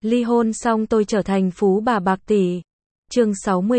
Ly hôn xong tôi trở thành phú bà bạc tỷ. Chương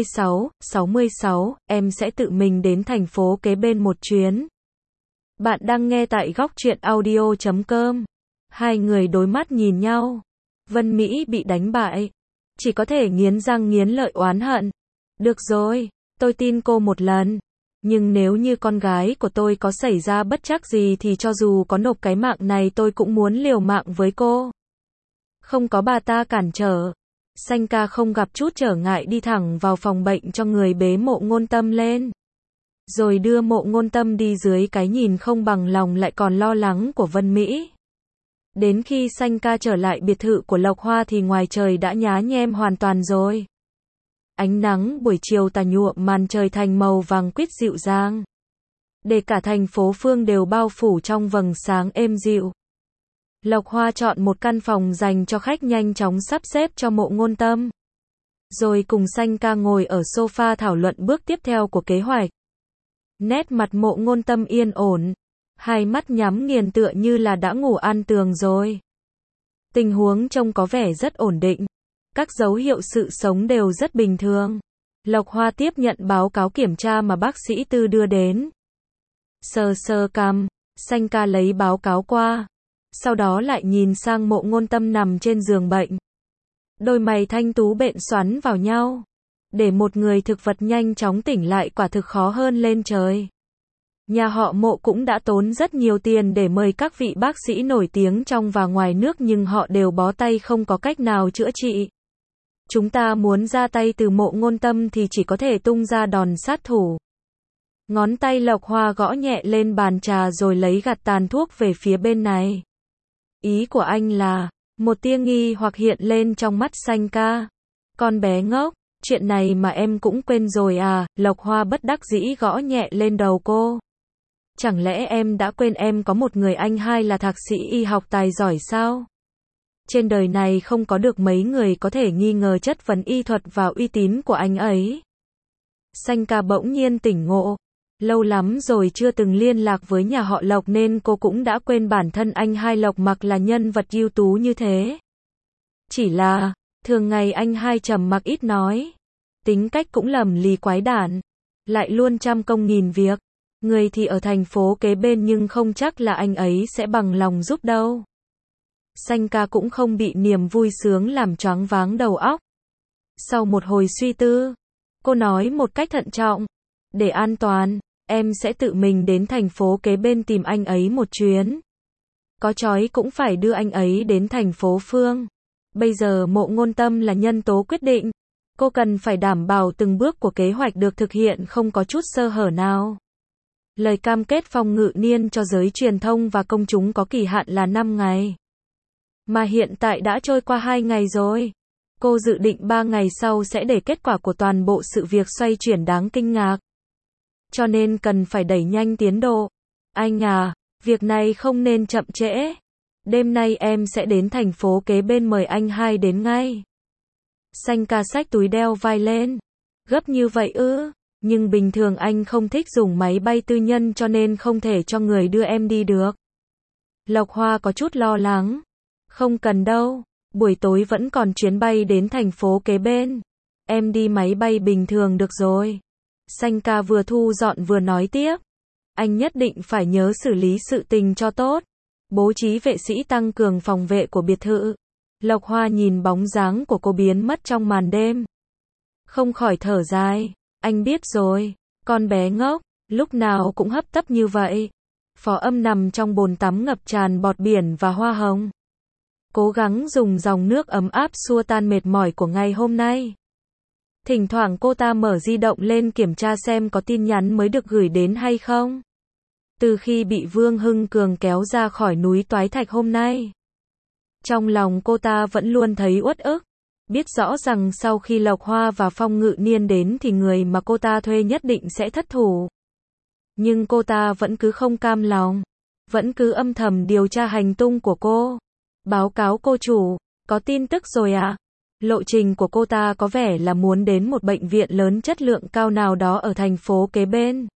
66, em sẽ tự mình đến thành phố kế bên một chuyến. Bạn đang nghe tại góc truyện audio.com. Hai người đối mắt nhìn nhau. Vân Mỹ bị đánh bại. Chỉ có thể nghiến răng nghiến lợi oán hận. Được rồi, tôi tin cô một lần. Nhưng nếu như con gái của tôi có xảy ra bất trắc gì thì cho dù có nộp cái mạng này tôi cũng muốn liều mạng với cô. Không có bà ta cản trở. Sanh ca không gặp chút trở ngại đi thẳng vào phòng bệnh cho người bế Mộ Ngôn Tâm lên. Rồi đưa Mộ Ngôn Tâm đi dưới cái nhìn không bằng lòng lại còn lo lắng của Vân Mỹ. Đến khi Sanh ca trở lại biệt thự của Lộc Hoa thì ngoài trời đã nhá nhem hoàn toàn rồi. Ánh nắng buổi chiều tà nhuộm màn trời thành màu vàng quýt dịu dàng. Để cả thành phố Phương đều bao phủ trong vầng sáng êm dịu. Lộc Hoa chọn một căn phòng dành cho khách nhanh chóng sắp xếp cho Mộ Ngôn Tâm. Rồi cùng Sanh ca ngồi ở sofa thảo luận bước tiếp theo của kế hoạch. Nét mặt Mộ Ngôn Tâm yên ổn. Hai mắt nhắm nghiền tựa như là đã ngủ an tường rồi. Tình huống trông có vẻ rất ổn định. Các dấu hiệu sự sống đều rất bình thường. Lộc Hoa tiếp nhận báo cáo kiểm tra mà bác sĩ Tư đưa đến. Sờ sờ cằm, Sanh ca lấy báo cáo qua. Sau đó lại nhìn sang Mộ Ngôn Tâm nằm trên giường bệnh. Đôi mày thanh tú bện xoắn vào nhau. Để một người thực vật nhanh chóng tỉnh lại quả thực khó hơn lên trời. Nhà họ Mộ cũng đã tốn rất nhiều tiền để mời các vị bác sĩ nổi tiếng trong và ngoài nước nhưng họ đều bó tay không có cách nào chữa trị. Chúng ta muốn ra tay từ Mộ Ngôn Tâm thì chỉ có thể tung ra đòn sát thủ. Ngón tay Lộc Hoa gõ nhẹ lên bàn trà rồi lấy gạt tàn thuốc về phía bên này. Ý của anh là, một tia nghi hoặc hiện lên trong mắt Sanh ca. Con bé ngốc, chuyện này mà em cũng quên rồi à, Lộc Hoa bất đắc dĩ gõ nhẹ lên đầu cô. Chẳng lẽ em đã quên em có một người anh hai là thạc sĩ y học tài giỏi sao? Trên đời này không có được mấy người có thể nghi ngờ chất vấn y thuật và uy tín của anh ấy. Sanh ca bỗng nhiên tỉnh ngộ. Lâu lắm rồi chưa từng liên lạc với nhà họ Lộc nên cô cũng đã quên bản thân anh hai Lộc Mặc là nhân vật ưu tú như thế. Chỉ là, thường ngày anh hai trầm mặc ít nói. Tính cách cũng lầm lì quái đản. Lại luôn trăm công nghìn việc. Người thì ở thành phố kế bên nhưng không chắc là anh ấy sẽ bằng lòng giúp đâu. Sanh ca cũng không bị niềm vui sướng làm choáng váng đầu óc. Sau một hồi suy tư, cô nói một cách thận trọng. Để an toàn, em sẽ tự mình đến thành phố kế bên tìm anh ấy một chuyến. Có trói cũng phải đưa anh ấy đến thành phố Phương. Bây giờ Mộ Ngôn Tâm là nhân tố quyết định. Cô cần phải đảm bảo từng bước của kế hoạch được thực hiện không có chút sơ hở nào. Lời cam kết Phong Ngự Niên cho giới truyền thông và công chúng có kỳ hạn là 5 ngày. Mà hiện tại đã trôi qua 2 ngày rồi. Cô dự định 3 ngày sau sẽ để kết quả của toàn bộ sự việc xoay chuyển đáng kinh ngạc. Cho nên cần phải đẩy nhanh tiến độ. Anh à, việc này không nên chậm trễ. Đêm nay em sẽ đến thành phố kế bên mời anh hai đến ngay. Sanh ca xách túi đeo vai lên. Gấp như vậy ư? Nhưng bình thường anh không thích dùng máy bay tư nhân cho nên không thể cho người đưa em đi được. Lộc Hoa có chút lo lắng. Không cần đâu, buổi tối vẫn còn chuyến bay đến thành phố kế bên. Em đi máy bay bình thường được rồi. Sanh ca vừa thu dọn vừa nói tiếp. Anh nhất định phải nhớ xử lý sự tình cho tốt. Bố trí vệ sĩ tăng cường phòng vệ của biệt thự. Lộc Hoa nhìn bóng dáng của cô biến mất trong màn đêm. Không khỏi thở dài. Anh biết rồi, con bé ngốc, lúc nào cũng hấp tấp như vậy. Phó Âm nằm trong bồn tắm ngập tràn bọt biển và hoa hồng. Cố gắng dùng dòng nước ấm áp xua tan mệt mỏi của ngày hôm nay. Thỉnh thoảng cô ta mở di động lên kiểm tra xem có tin nhắn mới được gửi đến hay không. Từ khi bị Vương Hưng Cường kéo ra khỏi núi Toái Thạch hôm nay, trong lòng cô ta vẫn luôn thấy uất ức. Biết rõ rằng sau khi Lộc Hoa và Phong Ngự Niên đến thì người mà cô ta thuê nhất định sẽ thất thủ. Nhưng cô ta vẫn cứ không cam lòng. Vẫn cứ âm thầm điều tra hành tung của cô. Báo cáo cô chủ, có tin tức rồi ạ. Lộ trình của cô ta có vẻ là muốn đến một bệnh viện lớn chất lượng cao nào đó ở thành phố kế bên.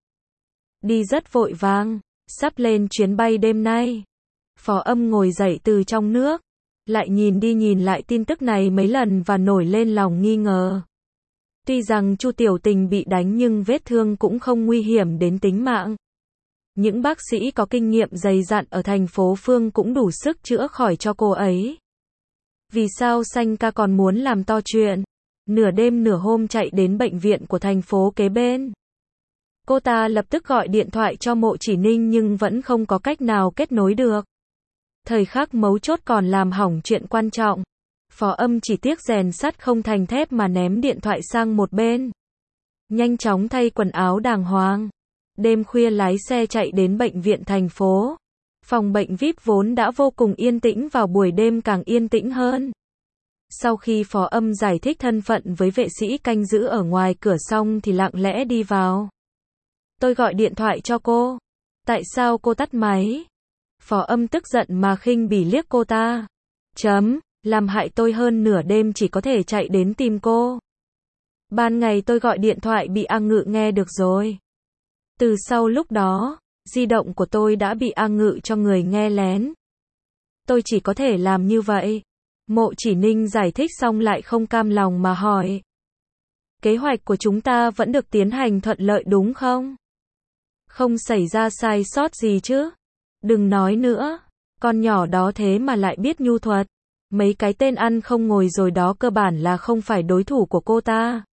Đi rất vội vàng, sắp lên chuyến bay đêm nay. Phó Âm ngồi dậy từ trong nước. lại nhìn đi nhìn lại tin tức này mấy lần và nổi lên lòng nghi ngờ. Tuy rằng Chu Tiểu Tình bị đánh nhưng vết thương cũng không nguy hiểm đến tính mạng. Những bác sĩ có kinh nghiệm dày dặn ở thành phố Phương cũng đủ sức chữa khỏi cho cô ấy. Vì sao Sanh ca còn muốn làm to chuyện? Nửa đêm nửa hôm chạy đến bệnh viện của thành phố kế bên. Cô ta lập tức gọi điện thoại cho Mộ Chỉ Ninh nhưng vẫn không có cách nào kết nối được. Thời khắc mấu chốt còn làm hỏng chuyện quan trọng. Phó Âm chỉ tiếc rèn sắt không thành thép mà ném điện thoại sang một bên. Nhanh chóng thay quần áo đàng hoàng. Đêm khuya lái xe chạy đến bệnh viện thành phố. Phòng bệnh VIP vốn đã vô cùng yên tĩnh vào buổi đêm càng yên tĩnh hơn. Sau khi Phó Âm giải thích thân phận với vệ sĩ canh giữ ở ngoài cửa xong thì lặng lẽ đi vào. Tôi gọi điện thoại cho cô. Tại sao cô tắt máy? Phó Âm tức giận mà khinh bỉ liếc cô ta. Làm hại tôi hơn nửa đêm chỉ có thể chạy đến tìm cô. Ban ngày tôi gọi điện thoại bị A Ngự nghe được rồi. Từ sau lúc đó, di động của tôi đã bị A Ngự cho người nghe lén. Tôi chỉ có thể làm như vậy. Mộ Chỉ Ninh giải thích xong lại không cam lòng mà hỏi. Kế hoạch của chúng ta vẫn được tiến hành thuận lợi đúng không? Không xảy ra sai sót gì chứ? Đừng nói nữa. Con nhỏ đó thế mà lại biết nhu thuật. Mấy cái tên ăn không ngồi rồi đó cơ bản là không phải đối thủ của cô ta.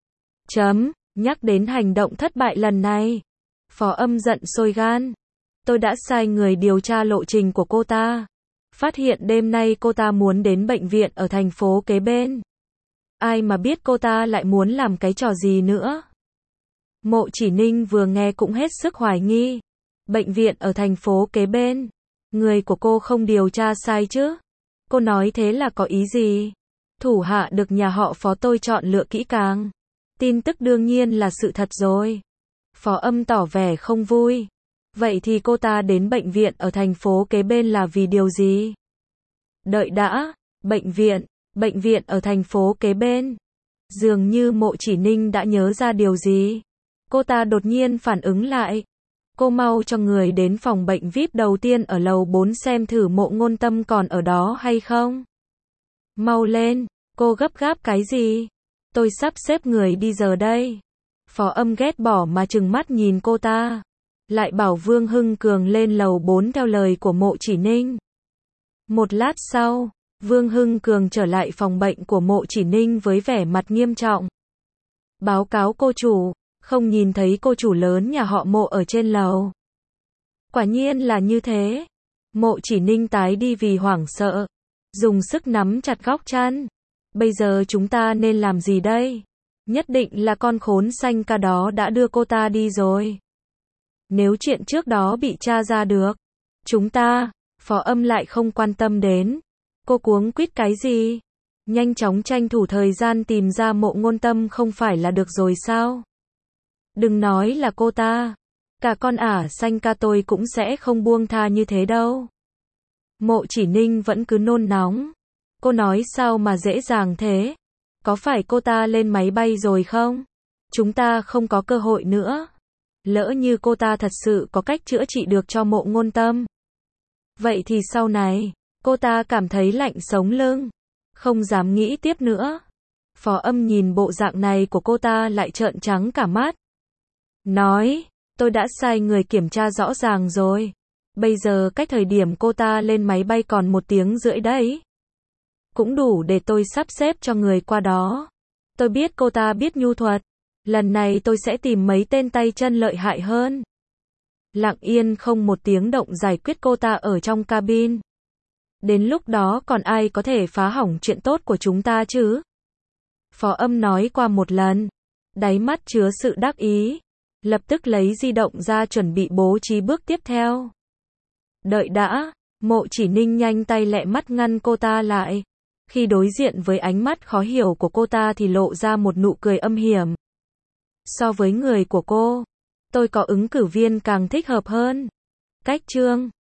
Nhắc đến hành động thất bại lần này. Phó Âm giận sôi gan. Tôi đã sai người điều tra lộ trình của cô ta. Phát hiện đêm nay cô ta muốn đến bệnh viện ở thành phố kế bên. Ai mà biết cô ta lại muốn làm cái trò gì nữa. Mộ Chỉ Ninh vừa nghe cũng hết sức hoài nghi. Bệnh viện ở thành phố kế bên. Người của cô không điều tra sai chứ? Cô nói thế là có ý gì? Thủ hạ được nhà họ Phó tôi chọn lựa kỹ càng. Tin tức đương nhiên là sự thật rồi. Phó Âm tỏ vẻ không vui. Vậy thì cô ta đến bệnh viện ở thành phố kế bên là vì điều gì? Đợi đã, bệnh viện ở thành phố kế bên. Dường như Mộ Chỉ Ninh đã nhớ ra điều gì. Cô ta đột nhiên phản ứng lại. Cô mau cho người đến phòng bệnh VIP đầu tiên ở lầu 4 xem thử Mộ Ngôn Tâm còn ở đó hay không. Mau lên, cô gấp gáp cái gì? Tôi sắp xếp người đi giờ đây. Phó Âm ghét bỏ mà trừng mắt nhìn cô ta. Lại bảo Vương Hưng Cường lên lầu 4 theo lời của Mộ Chỉ Ninh. Một lát sau, Vương Hưng Cường trở lại phòng bệnh của Mộ Chỉ Ninh với vẻ mặt nghiêm trọng. Báo cáo cô chủ, không nhìn thấy cô chủ lớn nhà họ Mộ ở trên lầu. Quả nhiên là như thế. Mộ Chỉ Ninh tái đi vì hoảng sợ. Dùng sức nắm chặt góc chăn. Bây giờ chúng ta nên làm gì đây? Nhất định là con khốn Sanh ca đó đã đưa cô ta đi rồi. Nếu chuyện trước đó bị tra ra được, chúng ta, Phó Âm lại không quan tâm đến. Cô cuống quýt cái gì? Nhanh chóng tranh thủ thời gian tìm ra Mộ Ngôn Tâm không phải là được rồi sao? Đừng nói là cô ta. Cả con ả Sanh ca tôi cũng sẽ không buông tha như thế đâu. Mộ Chỉ Ninh vẫn cứ nôn nóng. Cô nói sao mà dễ dàng thế? Có phải cô ta lên máy bay rồi không? Chúng ta không có cơ hội nữa. Lỡ như cô ta thật sự có cách chữa trị được cho Mộ Ngôn Tâm. Vậy thì sau này, cô ta cảm thấy lạnh sống lưng. Không dám nghĩ tiếp nữa. Phó Âm nhìn bộ dạng này của cô ta lại trợn trắng cả mắt. Nói, tôi đã sai người kiểm tra rõ ràng rồi. Bây giờ cách thời điểm cô ta lên máy bay còn 1 tiếng rưỡi đấy. Cũng đủ để tôi sắp xếp cho người qua đó. Tôi biết cô ta biết nhu thuật. Lần này tôi sẽ tìm mấy tên tay chân lợi hại hơn. Lặng yên không một tiếng động giải quyết cô ta ở trong cabin. Đến lúc đó còn ai có thể phá hỏng chuyện tốt của chúng ta chứ? Phó Âm nói qua một lần. Đáy mắt chứa sự đắc ý. Lập tức lấy di động ra chuẩn bị bố trí bước tiếp theo. Đợi đã, Mộ Chỉ Ninh nhanh tay lẹ mắt ngăn cô ta lại. Khi đối diện với ánh mắt khó hiểu của cô ta thì lộ ra một nụ cười âm hiểm. So với người của cô, tôi có ứng cử viên càng thích hợp hơn. Cách chương